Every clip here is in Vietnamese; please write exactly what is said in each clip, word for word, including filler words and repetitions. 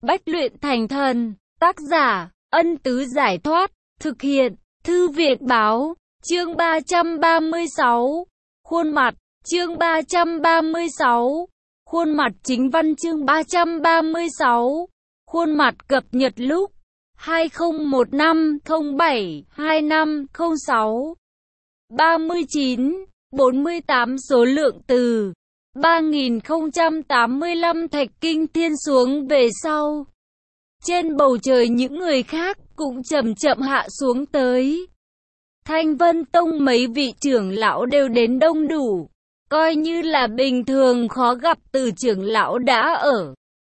Bách luyện thành thần. Tác giả, Ân Tứ Giải Thoát. Thực hiện, Thư viện Báo. Chương ba trăm ba mươi sáu. Khuôn mặt. Chương ba trăm ba mươi sáu. Khuôn mặt chính văn. Chương ba trăm ba mươi sáu. Khuôn mặt cập nhật lúc hai không một năm không bảy hai năm không sáu. ba mươi chín, bốn mươi tám số lượng từ ba nghìn không trăm tám mươi lăm Thạch Kinh Thiên xuống về sau. Trên bầu trời những người khác cũng chậm chậm hạ xuống tới. Thanh Vân Tông mấy vị trưởng lão đều đến đông đủ, coi như là bình thường khó gặp. Từ trưởng lão đã ở.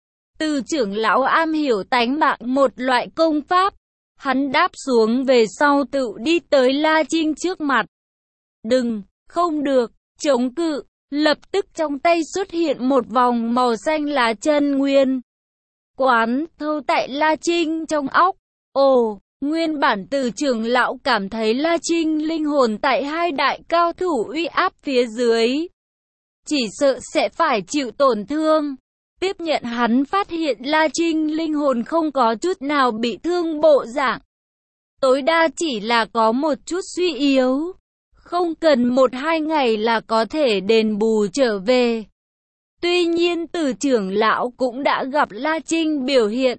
Từ trưởng lão am hiểu tánh mạng một loại công pháp. Hắn đáp xuống về sau tự đi tới La Trinh trước mặt. Đừng, không được, chống cự. Lập tức trong tay xuất hiện một vòng màu xanh lá chân nguyên. Quán thâu tại La Trinh trong óc. Ồ, nguyên bản từ trưởng lão cảm thấy La Trinh linh hồn tại hai đại cao thủ uy áp phía dưới, chỉ sợ sẽ phải chịu tổn thương. Tiếp nhận hắn phát hiện La Trinh linh hồn không có chút nào bị thương bộ dạng. Tối đa chỉ là có một chút suy yếu. Không cần một hai ngày là có thể đền bù trở về. Tuy nhiên từ trưởng lão cũng đã gặp La Trinh biểu hiện.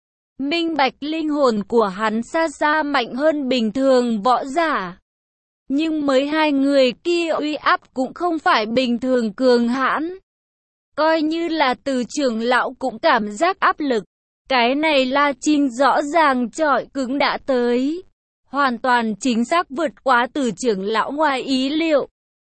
Minh bạch linh hồn của hắn xa xa mạnh hơn bình thường võ giả. Nhưng mới hai người kia uy áp cũng không phải bình thường cường hãn. Coi như là từ trưởng lão cũng cảm giác áp lực. Cái này La Trinh rõ ràng chọi cứng đã tới. Hoàn toàn chính xác vượt quá từ trưởng lão ngoài ý liệu.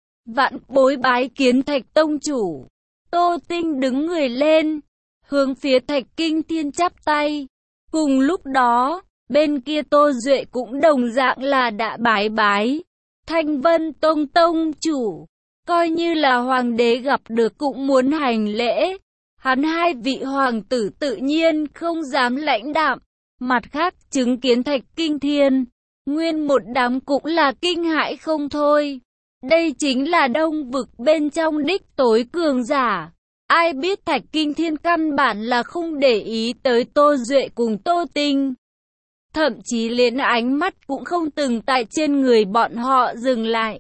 Vạn bối bái kiến Thạch tông chủ. Tô Tinh đứng người lên, hướng phía Thạch Kinh Thiên chắp tay. Cùng lúc đó, bên kia Tô Duệ cũng đồng dạng là đã bái bái. Thanh Vân Tông tông chủ, coi như là hoàng đế gặp được cũng muốn hành lễ. Hắn hai vị hoàng tử tự nhiên không dám lãnh đạm. Mặt khác chứng kiến Thạch Kinh Thiên, nguyên một đám cũng là kinh hãi không thôi. Đây chính là đông vực bên trong đích tối cường giả. Ai biết Thạch Kinh Thiên căn bản là không để ý tới Tô Duệ cùng Tô Tinh. Thậm chí liền ánh mắt cũng không từng tại trên người bọn họ dừng lại.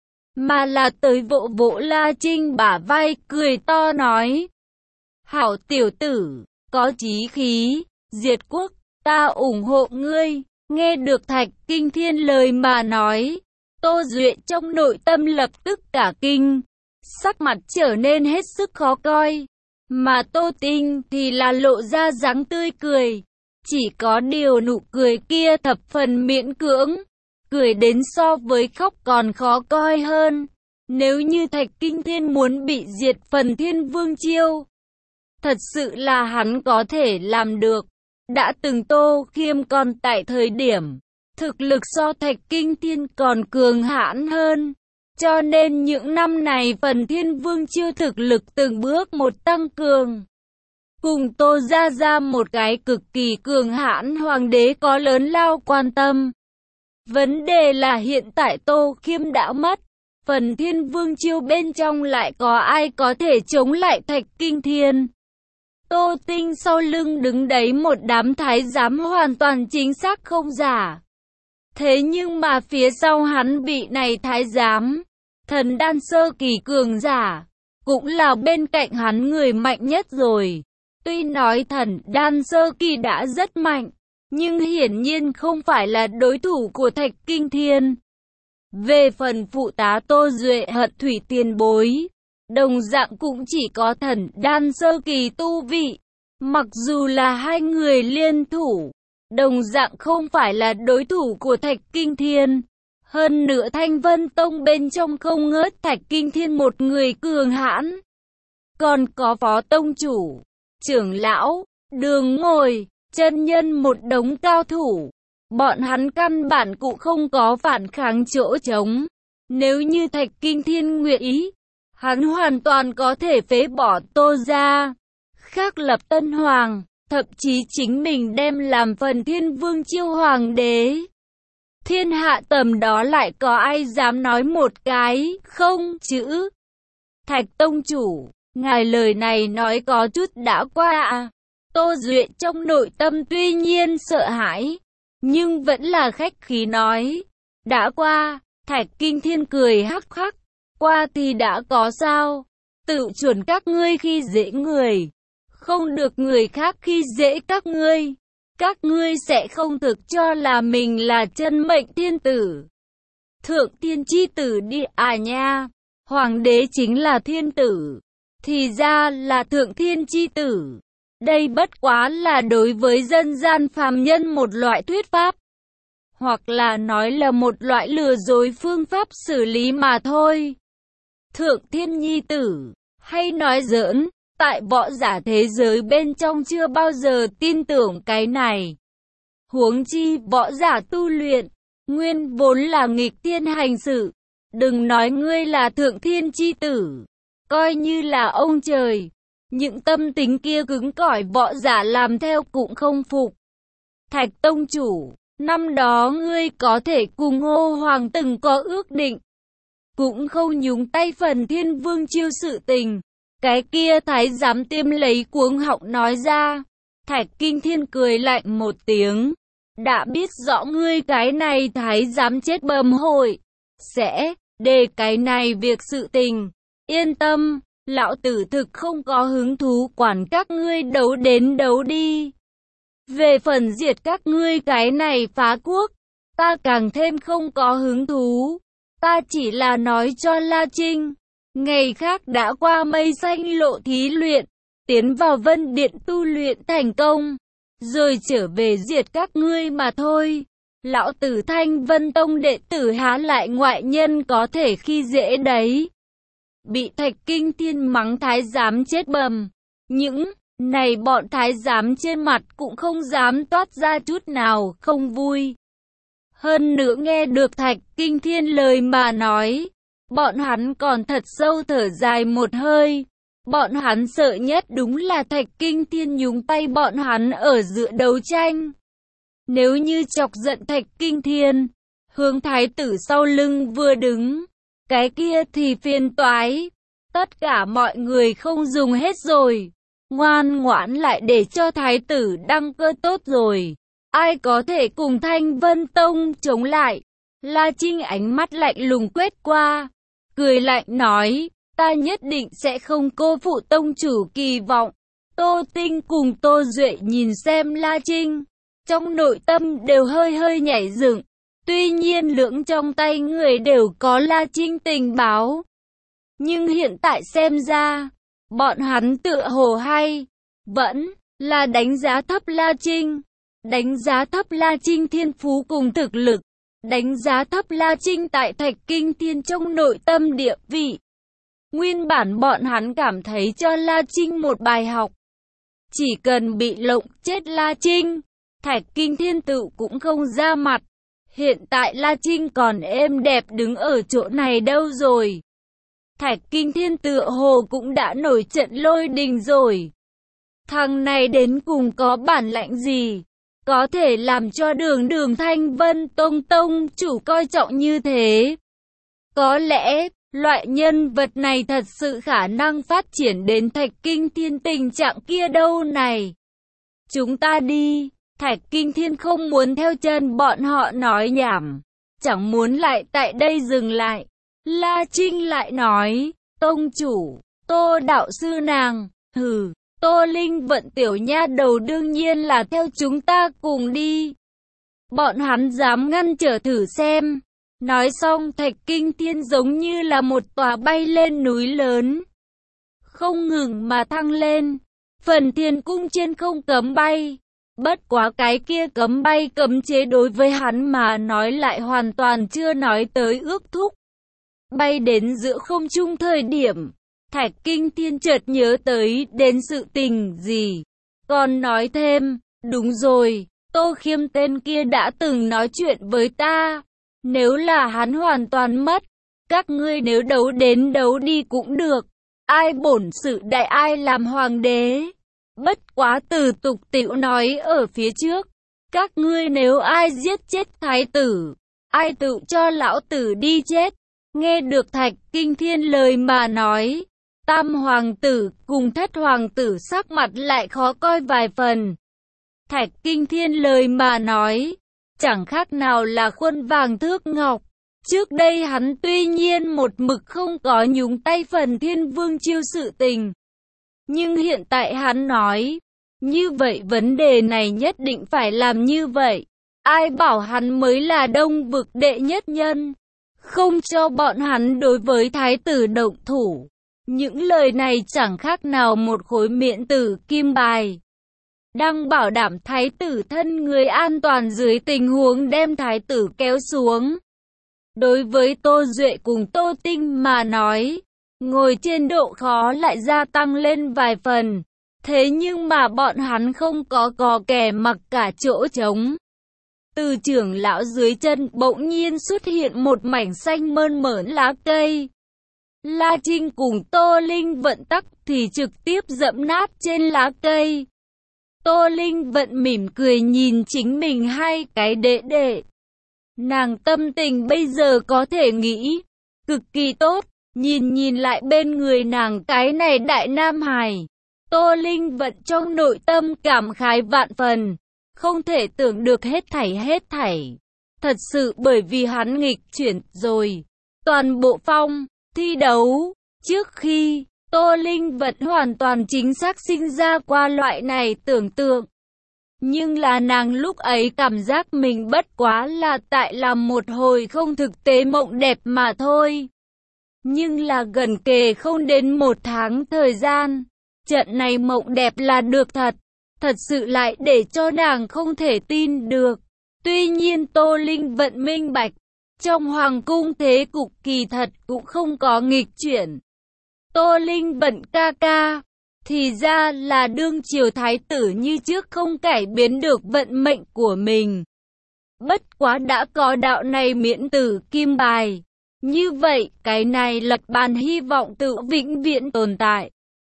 Mà là tới vỗ vỗ La Trinh bả vai cười to nói. Hảo tiểu tử, có chí khí, diệt quốc, ta ủng hộ ngươi. Nghe được Thạch Kinh Thiên lời mà nói, Tô Duệ trong nội tâm lập tức cả kinh, sắc mặt trở nên hết sức khó coi. Mà Tô Tinh thì là lộ ra dáng tươi cười, chỉ có điều nụ cười kia thập phần miễn cưỡng, cười đến so với khóc còn khó coi hơn. Nếu như Thạch Kinh Thiên muốn bị diệt phần Thiên Vương Chiêu, thật sự là hắn có thể làm được. Đã từng Tô Khiêm còn tại thời điểm, thực lực so Thạch Kinh Thiên còn cường hãn hơn. Cho nên những năm này phần Thiên Vương Chiêu thực lực từng bước một tăng cường. Cùng Tô ra ra một cái cực kỳ cường hãn hoàng đế có lớn lao quan tâm. Vấn đề là hiện tại Tô Khiêm đã mất. Phần Thiên Vương Chiêu bên trong lại có ai có thể chống lại Thạch Kinh Thiên. Tô Tinh sau lưng đứng đấy một đám thái giám hoàn toàn chính xác không giả. Thế nhưng mà phía sau hắn vị này thái giám, thần đan sơ kỳ cường giả, cũng là bên cạnh hắn người mạnh nhất rồi. Tuy nói thần đan sơ kỳ đã rất mạnh, nhưng hiển nhiên không phải là đối thủ của Thạch Kinh Thiên. Về phần phụ tá Tô Duệ Hận Thủy tiền bối, đồng dạng cũng chỉ có thần đan sơ kỳ tu vị. Mặc dù là hai người liên thủ, đồng dạng không phải là đối thủ của Thạch Kinh Thiên. Hơn nữa Thanh Vân Tông bên trong không ngớt Thạch Kinh Thiên một người cường hãn. Còn có phó tông chủ, trưởng lão, đường ngồi, chân nhân một đống cao thủ. Bọn hắn căn bản cũng không có phản kháng chỗ trống. Nếu như Thạch Kinh Thiên nguyện ý, hắn hoàn toàn có thể phế bỏ Tô ra, khác lập tân hoàng, thậm chí chính mình đem làm phần Thiên Vương Chiêu hoàng đế. Thiên hạ tầm đó lại có ai dám nói một cái không chữ. Thạch tông chủ, ngài lời này nói có chút đã qua ạ. À. Tô Duệ trong nội tâm tuy nhiên sợ hãi, nhưng vẫn là khách khí nói. Đã qua. Thạch Kinh Thiên cười hắc hắc. Qua thì đã có sao? Tự chuẩn các ngươi khi dễ người. Không được người khác khi dễ các ngươi. Các ngươi sẽ không thực cho là mình là chân mệnh thiên tử. Thượng thiên chi tử đi à nha. Hoàng đế chính là thiên tử. Thì ra là thượng thiên chi tử. Đây bất quá là đối với dân gian phàm nhân một loại thuyết pháp. Hoặc là nói là một loại lừa dối phương pháp xử lý mà thôi. Thượng thiên nhi tử, hay nói giỡn, tại võ giả thế giới bên trong chưa bao giờ tin tưởng cái này. Huống chi võ giả tu luyện, nguyên vốn là nghịch thiên hành sự. Đừng nói ngươi là thượng thiên chi tử, coi như là ông trời. Những tâm tính kia cứng cỏi võ giả làm theo cũng không phục. Thạch tông chủ, năm đó ngươi có thể cùng Ngô Hoàng từng có ước định, cũng không nhúng tay phần Thiên Vương chiêu sự tình. Cái kia thái giám tiêm lấy cuống họng nói ra. Thạch Kinh Thiên cười lạnh một tiếng. Đã biết rõ ngươi cái này thái giám chết bầm hội, sẽ để cái này việc sự tình. Yên tâm, lão tử thực không có hứng thú quản các ngươi đấu đến đấu đi. Về phần diệt các ngươi cái này phá quốc, ta càng thêm không có hứng thú. Ta chỉ là nói cho La Trinh, ngày khác đã qua mây xanh lộ thí luyện, tiến vào Vân Điện tu luyện thành công, rồi trở về diệt các ngươi mà thôi. Lão tử Thanh Vân Tông đệ tử há lại ngoại nhân có thể khi dễ đấy. Bị Thạch Kinh Thiên mắng thái giám chết bầm. Những này bọn thái giám trên mặt cũng không dám toát ra chút nào không vui. Hơn nữa nghe được Thạch Kinh Thiên lời mà nói, bọn hắn còn thật sâu thở dài một hơi. Bọn hắn sợ nhất đúng là Thạch Kinh Thiên nhúng tay bọn hắn ở giữa đấu tranh. Nếu như chọc giận Thạch Kinh Thiên, hướng thái tử sau lưng vừa đứng, cái kia thì phiền toái. Tất cả mọi người không dùng hết rồi. Ngoan ngoãn lại để cho thái tử đăng cơ tốt rồi. Ai có thể cùng Thanh Vân Tông chống lại? La Trinh ánh mắt lạnh lùng quét qua, cười lạnh nói, ta nhất định sẽ không cô phụ tông chủ kỳ vọng. Tô Tinh cùng Tô Duệ nhìn xem La Trinh, trong nội tâm đều hơi hơi nhảy dựng. Tuy nhiên lưỡng trong tay người đều có La Trinh tình báo. Nhưng hiện tại xem ra, bọn hắn tựa hồ hay, vẫn là đánh giá thấp La Trinh. Đánh giá thấp La Trinh thiên phú cùng thực lực. Đánh giá thấp La Trinh tại Thạch Kinh Thiên trong nội tâm địa vị. Nguyên bản bọn hắn cảm thấy cho La Trinh một bài học. Chỉ cần bị lộng chết La Trinh, Thạch Kinh Thiên tự cũng không ra mặt. Hiện tại La Trinh còn êm đẹp đứng ở chỗ này đâu rồi. Thạch Kinh Thiên tựa hồ cũng đã nổi trận lôi đình rồi. Thằng này đến cùng có bản lãnh gì? Có thể làm cho đường đường Thanh Vân Tông Tông chủ coi trọng như thế. Có lẽ, loại nhân vật này thật sự khả năng phát triển đến Thạch Kinh Thiên tình trạng kia đâu này. Chúng ta đi. Thạch Kinh Thiên không muốn theo chân bọn họ nói nhảm. Chẳng muốn lại tại đây dừng lại. La Trinh lại nói, Tông chủ, Tô đạo sư nàng, hừ. Tô Linh Vận tiểu nha đầu đương nhiên là theo chúng ta cùng đi. Bọn hắn dám ngăn trở thử xem. Nói xong Thạch Kinh Thiên giống như là một tòa bay lên núi lớn. Không ngừng mà thăng lên. Phần thiên cung trên không cấm bay. Bất quá cái kia cấm bay cấm chế đối với hắn mà nói lại hoàn toàn chưa nói tới ước thúc. Bay đến giữa không trung thời điểm. Thạch Kinh Thiên chợt nhớ tới đến sự tình gì. Còn nói thêm, đúng rồi, Tô Khiêm tên kia đã từng nói chuyện với ta. Nếu là hắn hoàn toàn mất, các ngươi nếu đấu đến đấu đi cũng được. Ai bổn sự đại ai làm hoàng đế. Bất quá từ tục tiểu nói ở phía trước. Các ngươi nếu ai giết chết thái tử, ai tự cho lão tử đi chết. Nghe được Thạch Kinh Thiên lời mà nói. Tam hoàng tử cùng thất hoàng tử sắc mặt lại khó coi vài phần. Thạch Kinh Thiên lời mà nói, chẳng khác nào là khuôn vàng thước ngọc. Trước đây hắn tuy nhiên một mực không có nhúng tay phần Thiên Vương Chiêu sự tình. Nhưng hiện tại hắn nói, như vậy vấn đề này nhất định phải làm như vậy. Ai bảo hắn mới là Đông Vực đệ nhất nhân, không cho bọn hắn đối với thái tử động thủ. Những lời này chẳng khác nào một khối miễn tử kim bài. Đang bảo đảm thái tử thân người an toàn dưới tình huống đem thái tử kéo xuống. Đối với Tô Duệ cùng Tô Tinh mà nói, ngồi trên độ khó lại gia tăng lên vài phần. Thế nhưng mà bọn hắn không có có kẻ mặc cả chỗ trống. Từ trưởng lão dưới chân bỗng nhiên xuất hiện một mảnh xanh mơn mởn lá cây. La Trinh cùng Tô Linh Vận tắc thì trực tiếp dẫm nát trên lá cây. Tô Linh Vận mỉm cười nhìn chính mình hai cái đệ đệ. Nàng tâm tình bây giờ có thể nghĩ cực kỳ tốt, nhìn nhìn lại bên người nàng cái này đại nam hài. Tô Linh Vận trong nội tâm cảm khái vạn phần, không thể tưởng được hết thảy hết thảy. Thật sự bởi vì hắn nghịch chuyển rồi. Toàn bộ phong, thi đấu, trước khi, Tô Linh Vận hoàn toàn chính xác sinh ra qua loại này tưởng tượng. Nhưng là nàng lúc ấy cảm giác mình bất quá là tại làm một hồi không thực tế mộng đẹp mà thôi. Nhưng là gần kề không đến một tháng thời gian, trận này mộng đẹp là được thật. Thật sự lại để cho nàng không thể tin được. Tuy nhiên Tô Linh Vận minh bạch, trong hoàng cung thế cục kỳ thật cũng không có nghịch chuyển. Tô Linh Vận ca ca, thì ra là đương triều thái tử như trước không cải biến được vận mệnh của mình. Bất quá đã có đạo này miễn tử kim bài. Như vậy, cái này lật bàn hy vọng tự vĩnh viễn tồn tại.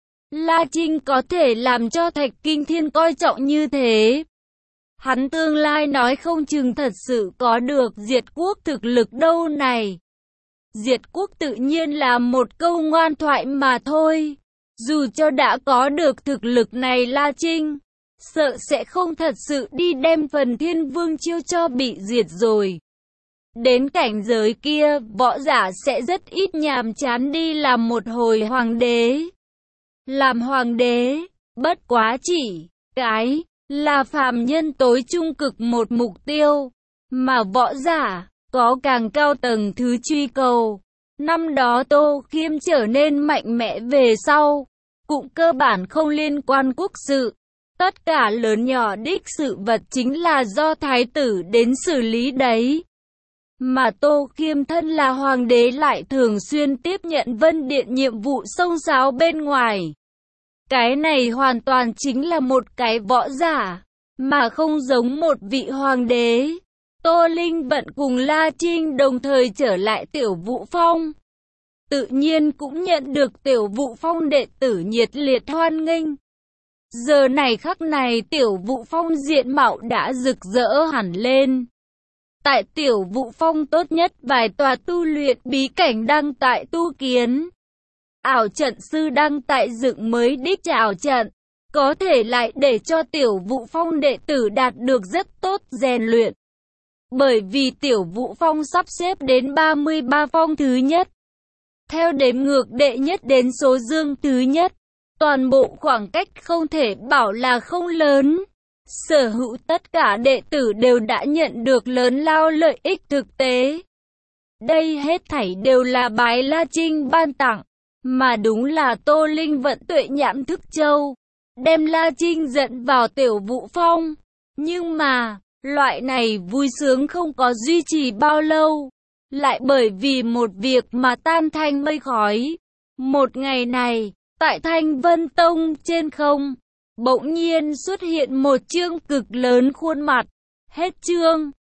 La Trinh có thể làm cho Thạch Kinh Thiên coi trọng như thế. Hắn tương lai nói không chừng thật sự có được diệt quốc thực lực đâu này. Diệt quốc tự nhiên là một câu ngoan thoại mà thôi. Dù cho đã có được thực lực này La Trinh, sợ sẽ không thật sự đi đem phần Thiên Vương Chiêu cho bị diệt rồi. Đến cảnh giới kia, võ giả sẽ rất ít nhàm chán đi làm một hồi hoàng đế. Làm hoàng đế, bất quá chỉ, cái, là phàm nhân tối trung cực một mục tiêu, mà võ giả, có càng cao tầng thứ truy cầu. Năm đó Tô Khiêm trở nên mạnh mẽ về sau, cũng cơ bản không liên quan quốc sự. Tất cả lớn nhỏ đích sự vật chính là do thái tử đến xử lý đấy. Mà Tô Khiêm thân là hoàng đế lại thường xuyên tiếp nhận Vân Điện nhiệm vụ xông xáo bên ngoài. Cái này hoàn toàn chính là một cái võ giả, mà không giống một vị hoàng đế. Tô Linh Vận cùng La Trinh đồng thời trở lại Tiểu Vũ Phong. Tự nhiên cũng nhận được Tiểu Vũ Phong đệ tử nhiệt liệt hoan nghênh. Giờ này khắc này Tiểu Vũ Phong diện mạo đã rực rỡ hẳn lên. Tại Tiểu Vũ Phong tốt nhất vài tòa tu luyện bí cảnh đang tại tu kiến. Ảo trận sư đang tại dựng mới đích ảo trận, có thể lại để cho Tiểu Vũ Phong đệ tử đạt được rất tốt rèn luyện. Bởi vì Tiểu Vũ Phong sắp xếp đến ba mươi ba phong thứ nhất. Theo đếm ngược đệ nhất đến số dương thứ nhất, toàn bộ khoảng cách không thể bảo là không lớn. Sở hữu tất cả đệ tử đều đã nhận được lớn lao lợi ích thực tế. Đây hết thảy đều là bái La Trinh ban tặng. Mà đúng là Tô Linh Vận tuệ nhãn thức châu, đem La Trinh dẫn vào Tiểu Vũ Phong. Nhưng mà, loại này vui sướng không có duy trì bao lâu, lại bởi vì một việc mà tan thành mây khói. Một ngày này, tại Thanh Vân Tông trên không, bỗng nhiên xuất hiện một chương cực lớn khuôn mặt. Hết chương.